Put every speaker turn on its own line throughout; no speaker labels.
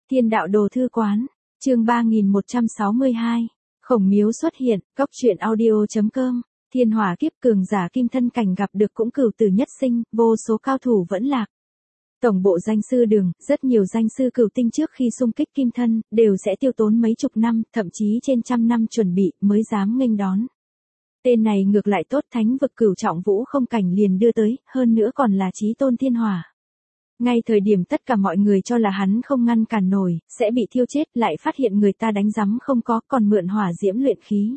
Thiên đạo đồ thư quán, chương 3162, Khổng Miếu xuất hiện, Cóc truyện audio.com, thiên hỏa kiếp cường giả kim thân cảnh gặp được cũng cửu tử nhất sinh, vô số cao thủ vẫn lạc. Tổng bộ danh sư đường, rất nhiều danh sư cửu tinh trước khi xung kích kim thân, đều sẽ tiêu tốn mấy chục năm, thậm chí trên trăm năm chuẩn bị, mới dám nghênh đón. Tên này ngược lại tốt, thánh vực cửu trọng vũ không cảnh liền đưa tới, hơn nữa còn là chí tôn thiên hỏa. Ngay thời điểm tất cả mọi người cho là hắn không ngăn cản nổi, sẽ bị thiêu chết, lại phát hiện người ta đánh rắm không có, còn mượn hỏa diễm luyện khí.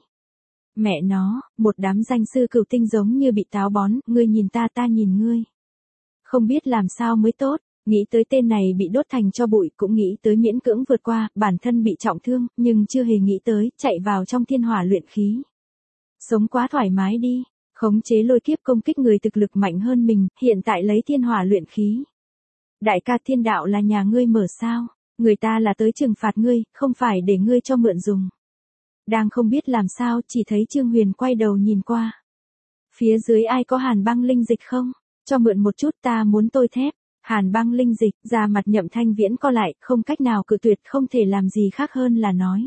Mẹ nó, một đám danh sư cửu tinh giống như bị táo bón, ngươi nhìn ta nhìn ngươi. Không biết làm sao mới tốt, nghĩ tới tên này bị đốt thành tro bụi, cũng nghĩ tới miễn cưỡng vượt qua, bản thân bị trọng thương, nhưng chưa hề nghĩ tới, chạy vào trong thiên hỏa luyện khí. Sống quá thoải mái đi, khống chế lôi kiếp công kích người thực lực mạnh hơn mình, hiện tại lấy thiên hỏa luyện khí. Đại ca, thiên đạo là nhà ngươi mở sao, người ta là tới trừng phạt ngươi, không phải để ngươi cho mượn dùng. Đang không biết làm sao, chỉ thấy Trương Huyền quay đầu nhìn qua. Phía dưới ai có hàn băng linh dịch không? Cho mượn một chút, ta muốn tôi thép. Hàn băng linh dịch, da mặt Nhậm Thanh Viễn co lại, không cách nào cự tuyệt, không thể làm gì khác hơn là nói.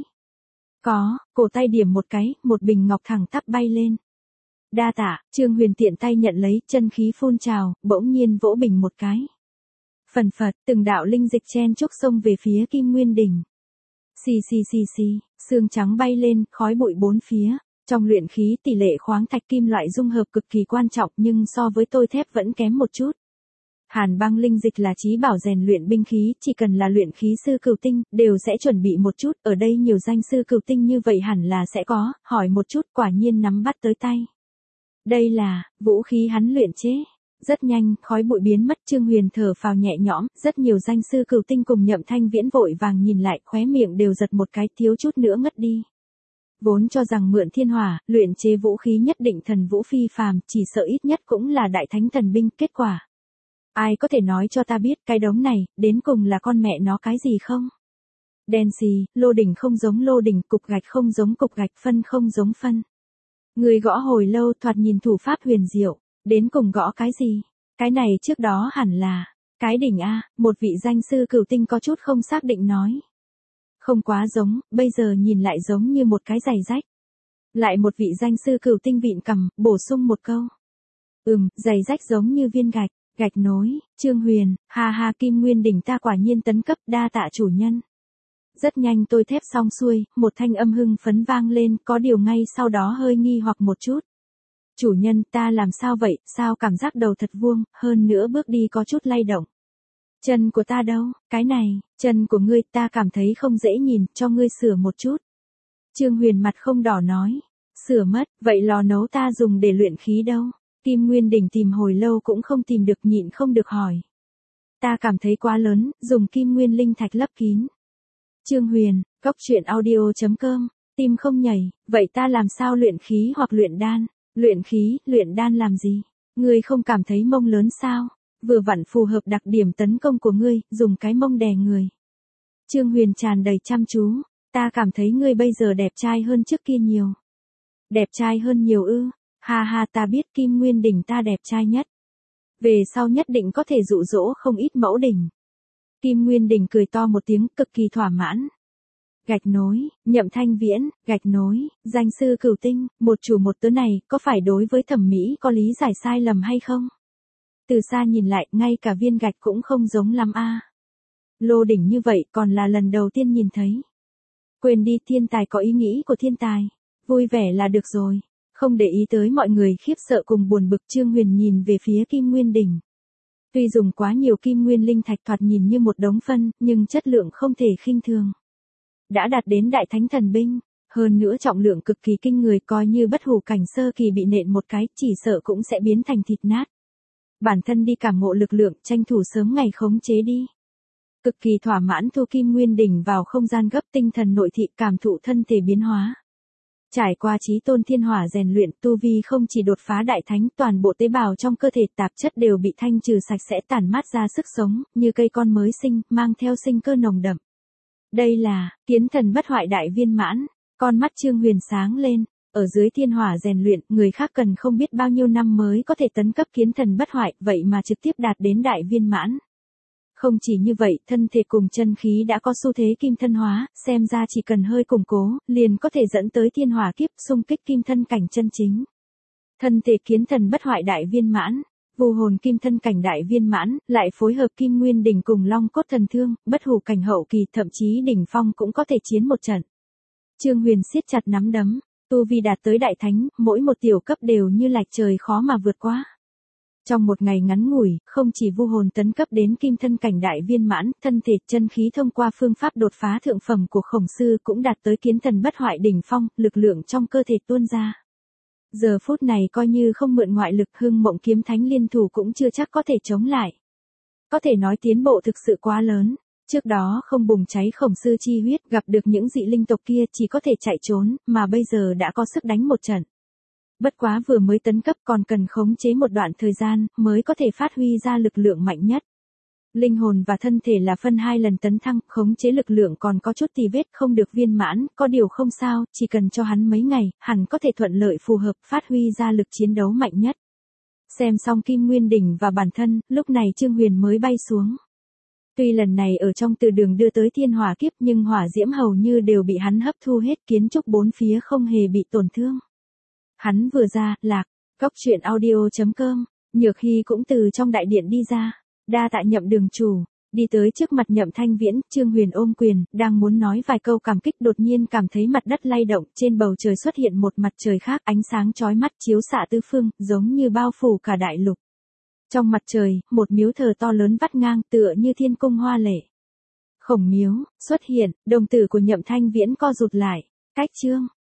Có, cổ tay điểm một cái, một bình ngọc thẳng tắp bay lên. Đa tạ, Trương Huyền tiện tay nhận lấy, chân khí phun trào, bỗng nhiên vỗ bình một cái. Phần phật, từng đạo linh dịch chen chúc xông về phía Kim Nguyên Đỉnh. Xì xì xì xì, xương trắng bay lên, khói bụi bốn phía. Trong luyện khí tỷ lệ khoáng thạch kim loại dung hợp cực kỳ quan trọng, nhưng so với tôi thép vẫn kém một chút. Hàn băng linh dịch là chí bảo rèn luyện binh khí, chỉ cần là luyện khí sư cửu tinh, đều sẽ chuẩn bị một chút, ở đây nhiều danh sư cửu tinh như vậy hẳn là sẽ có, hỏi một chút, quả nhiên nắm bắt tới tay. Đây là, vũ khí hắn luyện chế. Rất nhanh, khói bụi biến mất, Trương Huyền thở phào nhẹ nhõm, rất nhiều danh sư cửu tinh cùng Nhậm Thanh Viễn vội vàng nhìn lại, khóe miệng đều giật một cái, thiếu chút nữa ngất đi. Vốn cho rằng mượn thiên hỏa, luyện chế vũ khí nhất định thần vũ phi phàm, chỉ sợ ít nhất cũng là đại thánh thần binh, kết quả. Ai có thể nói cho ta biết cái đống này, đến cùng là con mẹ nó cái gì không? Đen xì, lô đỉnh không giống lô đỉnh, cục gạch không giống cục gạch, phân không giống phân. Người gõ hồi lâu, thoạt nhìn thủ pháp huyền diệu, đến cùng gõ cái gì? Cái này trước đó hẳn là cái đỉnh a, một vị danh sư cửu tinh có chút không xác định nói. Không quá giống, bây giờ nhìn lại giống như một cái giày rách. Lại một vị danh sư cửu tinh vịn cằm, bổ sung một câu. Giày rách giống như viên gạch, gạch nối, Trương Huyền, ha ha, Kim Nguyên Đỉnh ta quả nhiên tấn cấp, đa tạ chủ nhân. Rất nhanh tôi thép xong xuôi, một thanh âm hưng phấn vang lên, có điều ngay sau đó hơi nghi hoặc một chút. Chủ nhân, ta làm sao vậy, sao cảm giác đầu thật vuông, hơn nữa bước đi có chút lay động. Chân của ta đâu, cái này, chân của ngươi ta cảm thấy không dễ nhìn, cho ngươi sửa một chút. Trương Huyền mặt không đỏ nói, sửa mất, vậy lò nấu ta dùng để luyện khí đâu? Kim Nguyên Đỉnh tìm hồi lâu cũng không tìm được, nhịn không được hỏi. Ta cảm thấy quá lớn, dùng Kim Nguyên Linh thạch lấp kín. Trương Huyền, Cóc truyện audio.com, tim không nhảy, vậy ta làm sao luyện khí hoặc luyện đan? Luyện khí, luyện đan làm gì? Ngươi không cảm thấy mông lớn sao? Vừa vặn phù hợp đặc điểm tấn công của ngươi, dùng cái mông đè người. Trương Huyền tràn đầy chăm chú, ta cảm thấy ngươi bây giờ đẹp trai hơn trước kia nhiều. Đẹp trai hơn nhiều ư? Ha ha, ta biết Kim Nguyên Đỉnh ta đẹp trai nhất. Về sau nhất định có thể dụ dỗ không ít mẫu đỉnh. Kim Nguyên Đỉnh cười to một tiếng, cực kỳ thỏa mãn. Gạch nối, Nhậm Thanh Viễn, gạch nối, danh sư cửu tinh, một chủ một tớ này, có phải đối với thẩm mỹ có lý giải sai lầm hay không? Từ xa nhìn lại, ngay cả viên gạch cũng không giống lắm a. Lô đỉnh như vậy còn là lần đầu tiên nhìn thấy. Quên đi, thiên tài có ý nghĩ của thiên tài. Vui vẻ là được rồi. Không để ý tới mọi người khiếp sợ cùng buồn bực, Trương Huyền nhìn về phía Kim Nguyên Đỉnh. Tuy dùng quá nhiều Kim Nguyên Linh thạch thoạt nhìn như một đống phân, nhưng chất lượng không thể khinh thường. Đã đạt đến đại thánh thần binh, hơn nữa trọng lượng cực kỳ kinh người, coi như bất hủ cảnh sơ kỳ bị nện một cái, chỉ sợ cũng sẽ biến thành thịt nát. Bản thân đi cảm ngộ lực lượng, tranh thủ sớm ngày khống chế đi. Cực kỳ thỏa mãn thu Kim Nguyên Đỉnh vào không gian gấp, tinh thần nội thị, cảm thụ thân thể biến hóa. Trải qua chí tôn thiên hỏa rèn luyện, tu vi không chỉ đột phá đại thánh, toàn bộ tế bào trong cơ thể tạp chất đều bị thanh trừ sạch sẽ, tản mát ra sức sống, như cây con mới sinh, mang theo sinh cơ nồng đậm. Đây là kiến thần bất hoại đại viên mãn. Con mắt Trương Huyền sáng lên, ở dưới thiên hỏa rèn luyện, người khác cần không biết bao nhiêu năm mới có thể tấn cấp kiến thần bất hoại, vậy mà trực tiếp đạt đến đại viên mãn. Không chỉ như vậy, thân thể cùng chân khí đã có xu thế kim thân hóa, xem ra chỉ cần hơi củng cố, liền có thể dẫn tới thiên hỏa kiếp xung kích kim thân cảnh chân chính. Thân thể kiến thần bất hoại đại viên mãn, vu hồn kim thân cảnh đại viên mãn, lại phối hợp kim nguyên đỉnh cùng long cốt thần thương, bất hủ cảnh hậu kỳ, thậm chí đỉnh phong cũng có thể chiến một trận. Trương Huyền siết chặt nắm đấm, tu vi đạt tới đại thánh, mỗi một tiểu cấp đều như lạch trời khó mà vượt qua. Trong một ngày ngắn ngủi, không chỉ vu hồn tấn cấp đến kim thân cảnh đại viên mãn, thân thể chân khí thông qua phương pháp đột phá thượng phẩm của Khổng Sư cũng đạt tới kiến thần bất hoại đỉnh phong, lực lượng trong cơ thể tuôn ra. Giờ phút này coi như không mượn ngoại lực, Hưng Mộng Kiếm Thánh liên thủ cũng chưa chắc có thể chống lại. Có thể nói tiến bộ thực sự quá lớn. Trước đó không bùng cháy Khổng Sư chi huyết, gặp được những dị linh tộc kia chỉ có thể chạy trốn, mà bây giờ đã có sức đánh một trận. Bất quá vừa mới tấn cấp còn cần khống chế một đoạn thời gian, mới có thể phát huy ra lực lượng mạnh nhất. Linh hồn và thân thể là phân hai lần tấn thăng, khống chế lực lượng còn có chút tì vết không được viên mãn, có điều không sao, chỉ cần cho hắn mấy ngày, hẳn có thể thuận lợi phù hợp, phát huy ra lực chiến đấu mạnh nhất. Xem xong Kim Nguyên Đỉnh và bản thân, lúc này Trương Huyền mới bay xuống. Tuy lần này ở trong từ đường đưa tới thiên hỏa kiếp nhưng hỏa diễm hầu như đều bị hắn hấp thu hết, kiến trúc bốn phía không hề bị tổn thương. Hắn vừa ra, lạc, góc truyện audio.com, Nhược Hy cũng từ trong đại điện đi ra, đa tạ Nhậm đường chủ, đi tới trước mặt Nhậm Thanh Viễn, Trương Huyền ôm quyền, đang muốn nói vài câu cảm kích đột nhiên cảm thấy mặt đất lay động, trên bầu trời xuất hiện một mặt trời khác, ánh sáng chói mắt chiếu xạ tứ phương, giống như bao phủ cả đại lục. Trong mặt trời, một miếu thờ to lớn vắt ngang tựa như thiên cung hoa lệ. Khổng miếu, xuất hiện, đồng tử của Nhậm Thanh Viễn co rụt lại, cách Trương